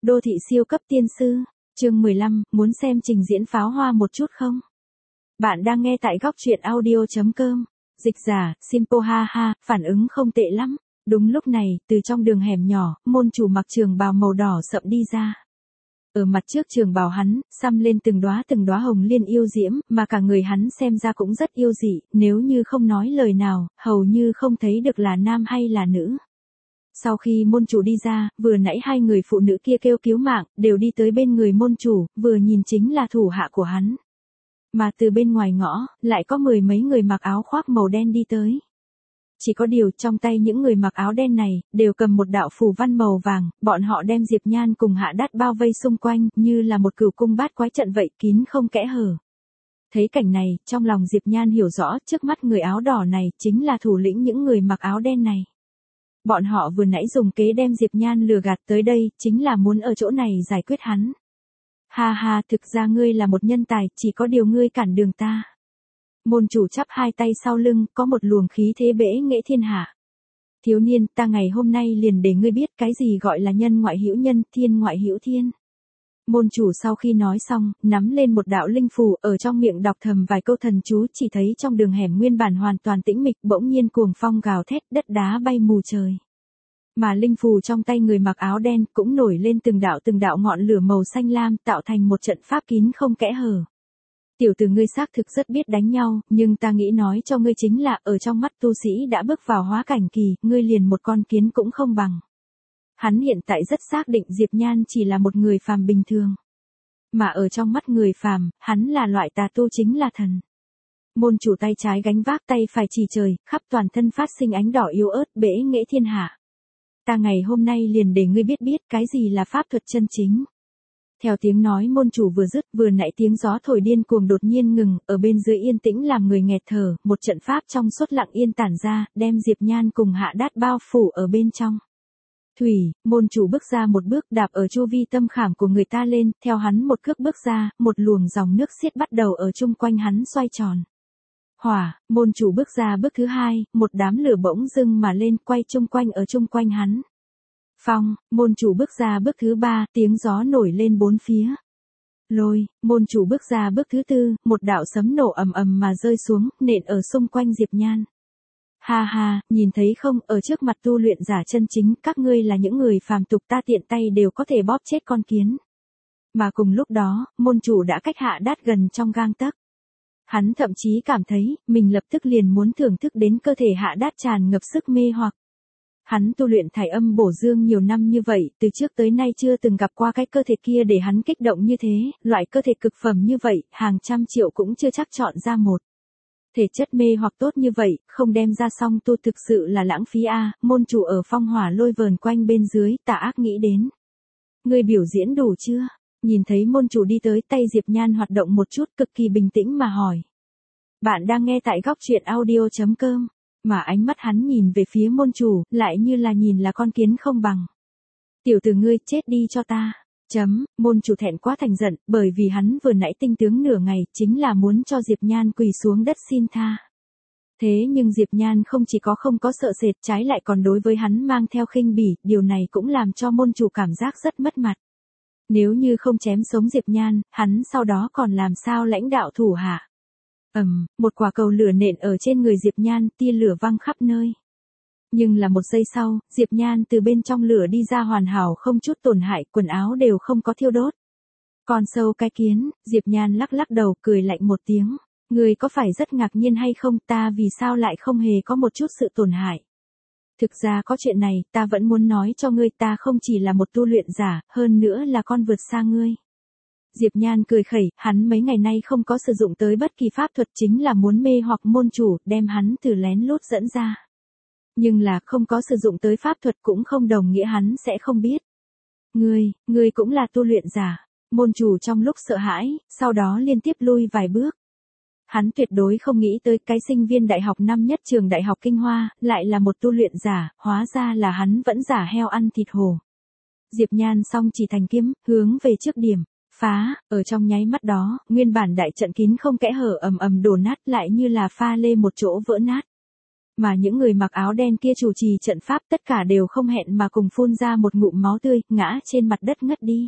Đô thị siêu cấp tiên sư, chương 15, muốn xem trình diễn pháo hoa một chút không? Bạn đang nghe tại góc truyện audio.com. Dịch giả, Simpo ha ha, phản ứng không tệ lắm. Đúng lúc này, từ trong đường hẻm nhỏ, môn chủ mặc trường bào màu đỏ sậm đi ra. Ở mặt trước trường bào hắn, xăm lên từng đóa hồng liên yêu diễm, mà cả người hắn xem ra cũng rất yêu dị, nếu như không nói lời nào, hầu như không thấy được là nam hay là nữ. Sau khi môn chủ đi ra, vừa nãy hai người phụ nữ kia kêu cứu mạng, đều đi tới bên người môn chủ, vừa nhìn chính là thủ hạ của hắn. Mà từ bên ngoài ngõ, lại có mười mấy người mặc áo khoác màu đen đi tới. Chỉ có điều trong tay những người mặc áo đen này, đều cầm một đạo phù văn màu vàng, bọn họ đem Diệp Nhan cùng Hạ Đát bao vây xung quanh, như là một cửu cung bát quái trận vậy, kín không kẽ hở. Thấy cảnh này, trong lòng Diệp Nhan hiểu rõ, trước mắt người áo đỏ này, chính là thủ lĩnh những người mặc áo đen này. Bọn họ vừa nãy dùng kế đem Diệp Nhan lừa gạt tới đây, chính là muốn ở chỗ này giải quyết hắn. Ha ha, thực ra ngươi là một nhân tài, chỉ có điều ngươi cản đường ta. Môn chủ chắp hai tay sau lưng, có một luồng khí thế bẽ nghệ thiên hạ. Thiếu niên, ta ngày hôm nay liền để ngươi biết cái gì gọi là nhân ngoại hữu nhân, thiên ngoại hữu thiên. Môn chủ sau khi nói xong, nắm lên một đạo linh phù, ở trong miệng đọc thầm vài câu thần chú, chỉ thấy trong đường hẻm nguyên bản hoàn toàn tĩnh mịch, bỗng nhiên cuồng phong gào thét, đất đá bay mù trời. Mà linh phù trong tay người mặc áo đen cũng nổi lên từng đạo ngọn lửa màu xanh lam, tạo thành một trận pháp kín không kẽ hở. Tiểu tử ngươi xác thực rất biết đánh nhau, nhưng ta nghĩ nói cho ngươi chính là ở trong mắt tu sĩ đã bước vào hóa cảnh kỳ, ngươi liền một con kiến cũng không bằng. Hắn hiện tại rất xác định Diệp Nhan chỉ là một người phàm bình thường. Mà ở trong mắt người phàm, hắn là loại tà tu chính là thần. Môn chủ tay trái gánh vác tay phải chỉ trời, khắp toàn thân phát sinh ánh đỏ yếu ớt bẽ nghệ thiên hạ. Ta ngày hôm nay liền để ngươi biết cái gì là pháp thuật chân chính. Theo tiếng nói môn chủ vừa dứt, vừa nãy tiếng gió thổi điên cuồng đột nhiên ngừng, ở bên dưới yên tĩnh làm người nghẹt thở, một trận pháp trong suốt lặng yên tản ra, đem Diệp Nhan cùng Hạ Đát bao phủ ở bên trong. Thủy, môn chủ bước ra một bước đạp ở chu vi tâm khảm của người ta lên, theo hắn một cước bước ra, một luồng dòng nước xiết bắt đầu ở chung quanh hắn xoay tròn. Hỏa, môn chủ bước ra bước thứ hai, một đám lửa bỗng dưng mà lên quay chung quanh ở chung quanh hắn. Phong, môn chủ bước ra bước thứ ba, tiếng gió nổi lên bốn phía. Lôi, môn chủ bước ra bước thứ tư, một đạo sấm nổ ầm ầm mà rơi xuống, nện ở xung quanh Diệp Nhan. Ha ha, nhìn thấy không, ở trước mặt tu luyện giả chân chính, các ngươi là những người phàm tục, ta tiện tay đều có thể bóp chết con kiến. Mà cùng lúc đó, môn chủ đã cách Hạ Đát gần trong gang tấc. Hắn thậm chí cảm thấy, mình lập tức liền muốn thưởng thức đến cơ thể Hạ Đát tràn ngập sức mê hoặc. Hắn tu luyện thải âm bổ dương nhiều năm như vậy, từ trước tới nay chưa từng gặp qua cái cơ thể kia để hắn kích động như thế, loại cơ thể cực phẩm như vậy, hàng trăm triệu cũng chưa chắc chọn ra một. Thể chất mê hoặc tốt như vậy, không đem ra xong tu thực sự là lãng phí a. Môn chủ ở phong hỏa lôi vờn quanh bên dưới, tà ác nghĩ đến. Ngươi biểu diễn đủ chưa? Nhìn thấy môn chủ đi tới, tay Diệp Nhan hoạt động một chút, cực kỳ bình tĩnh mà hỏi. Bạn đang nghe tại góc truyện audio.com. Mà ánh mắt hắn nhìn về phía môn chủ, lại như là nhìn là con kiến không bằng. Tiểu tử ngươi chết đi cho ta. Môn chủ thẹn quá thành giận, bởi vì hắn vừa nãy tinh tướng nửa ngày, chính là muốn cho Diệp Nhan quỳ xuống đất xin tha. Thế nhưng Diệp Nhan không chỉ có không có sợ sệt, trái lại còn đối với hắn mang theo khinh bỉ, điều này cũng làm cho môn chủ cảm giác rất mất mặt. Nếu như không chém sống Diệp Nhan, hắn sau đó còn làm sao lãnh đạo thủ hạ. Một quả cầu lửa nện ở trên người Diệp Nhan, tia lửa văng khắp nơi. Nhưng là một giây sau, Diệp Nhan từ bên trong lửa đi ra hoàn hảo không chút tổn hại, quần áo đều không có thiêu đốt. Con sâu cái kiến, Diệp Nhan lắc đầu, cười lạnh một tiếng. Ngươi có phải rất ngạc nhiên hay không, ta vì sao lại không hề có một chút sự tổn hại. Thực ra có chuyện này, ta vẫn muốn nói cho ngươi, ta không chỉ là một tu luyện giả, hơn nữa là con vượt xa ngươi. Diệp Nhan cười khẩy, hắn mấy ngày nay không có sử dụng tới bất kỳ pháp thuật, chính là muốn mê hoặc môn chủ, đem hắn từ lén lút dẫn ra. Nhưng là không có sử dụng tới pháp thuật cũng không đồng nghĩa hắn sẽ không biết. Ngươi cũng là tu luyện giả. Môn chủ trong lúc sợ hãi, sau đó liên tiếp lui vài bước. Hắn tuyệt đối không nghĩ tới cái sinh viên đại học năm nhất trường đại học Kinh Hoa, lại là một tu luyện giả, hóa ra là hắn vẫn giả heo ăn thịt hổ. Diệp Nhan song chỉ thành kiếm, hướng về trước điểm. Phá, ở trong nháy mắt đó, nguyên bản đại trận kín không kẽ hở ầm ầm đổ nát lại như là pha lê một chỗ vỡ nát. Mà những người mặc áo đen kia chủ trì trận pháp tất cả đều không hẹn mà cùng phun ra một ngụm máu tươi, ngã trên mặt đất ngất đi.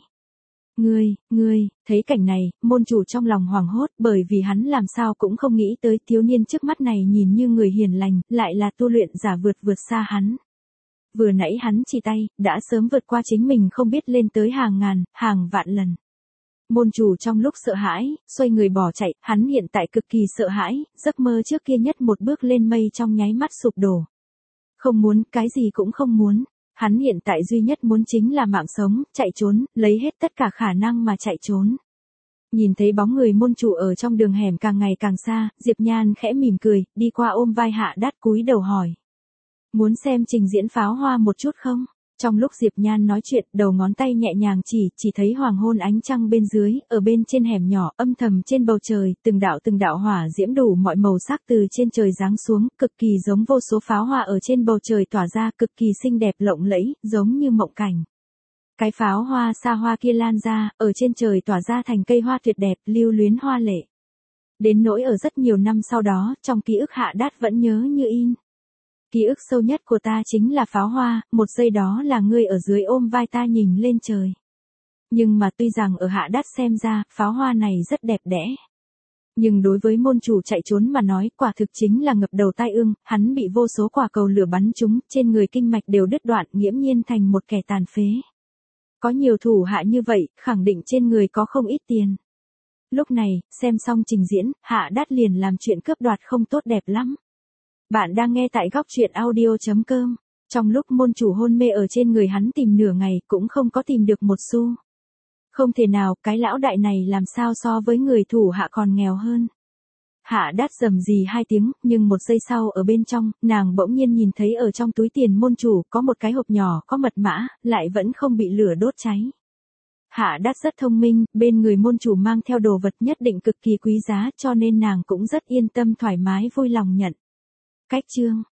Ngươi, thấy cảnh này, môn chủ trong lòng hoảng hốt bởi vì hắn làm sao cũng không nghĩ tới thiếu niên trước mắt này nhìn như người hiền lành, lại là tu luyện giả vượt xa hắn. Vừa nãy hắn chỉ tay, đã sớm vượt qua chính mình không biết lên tới hàng ngàn, hàng vạn lần. Môn chủ trong lúc sợ hãi, xoay người bỏ chạy, hắn hiện tại cực kỳ sợ hãi, giấc mơ trước kia nhất một bước lên mây trong nháy mắt sụp đổ. Không muốn, cái gì cũng không muốn. Hắn hiện tại duy nhất muốn chính là mạng sống, chạy trốn, lấy hết tất cả khả năng mà chạy trốn. Nhìn thấy bóng người môn chủ ở trong đường hẻm càng ngày càng xa, Diệp Nhan khẽ mỉm cười, đi qua ôm vai Hạ Đát cúi đầu hỏi. Muốn xem trình diễn pháo hoa một chút không? Trong lúc Diệp Nhan nói chuyện, đầu ngón tay nhẹ nhàng chỉ thấy hoàng hôn ánh trăng bên dưới, ở bên trên hẻm nhỏ, âm thầm trên bầu trời, từng đạo hỏa diễm đủ mọi màu sắc từ trên trời giáng xuống, cực kỳ giống vô số pháo hoa ở trên bầu trời tỏa ra, cực kỳ xinh đẹp lộng lẫy, giống như mộng cảnh. Cái pháo hoa xa hoa kia lan ra, ở trên trời tỏa ra thành cây hoa tuyệt đẹp, lưu luyến hoa lệ. Đến nỗi ở rất nhiều năm sau đó, trong ký ức Hạ Đát vẫn nhớ như in. Ký ức sâu nhất của ta chính là pháo hoa, một giây đó là ngươi ở dưới ôm vai ta nhìn lên trời. Nhưng mà tuy rằng ở Hạ Đát xem ra, pháo hoa này rất đẹp đẽ. Nhưng đối với môn chủ chạy trốn mà nói, quả thực chính là ngập đầu tai ương, hắn bị vô số quả cầu lửa bắn trúng, trên người kinh mạch đều đứt đoạn, nghiễm nhiên thành một kẻ tàn phế. Có nhiều thủ hạ như vậy, khẳng định trên người có không ít tiền. Lúc này, xem xong trình diễn, Hạ Đát liền làm chuyện cướp đoạt không tốt đẹp lắm. Bạn đang nghe tại góc truyện audio.com. Trong lúc môn chủ hôn mê ở trên người hắn tìm nửa ngày cũng không có tìm được một xu. Không thể nào, cái lão đại này làm sao so với người thủ hạ còn nghèo hơn. Hạ Đát rầm rì hai tiếng, nhưng một giây sau ở bên trong, nàng bỗng nhiên nhìn thấy ở trong túi tiền môn chủ có một cái hộp nhỏ có mật mã, lại vẫn không bị lửa đốt cháy. Hạ Đát rất thông minh, bên người môn chủ mang theo đồ vật nhất định cực kỳ quý giá cho nên nàng cũng rất yên tâm thoải mái vui lòng nhận. Cách chương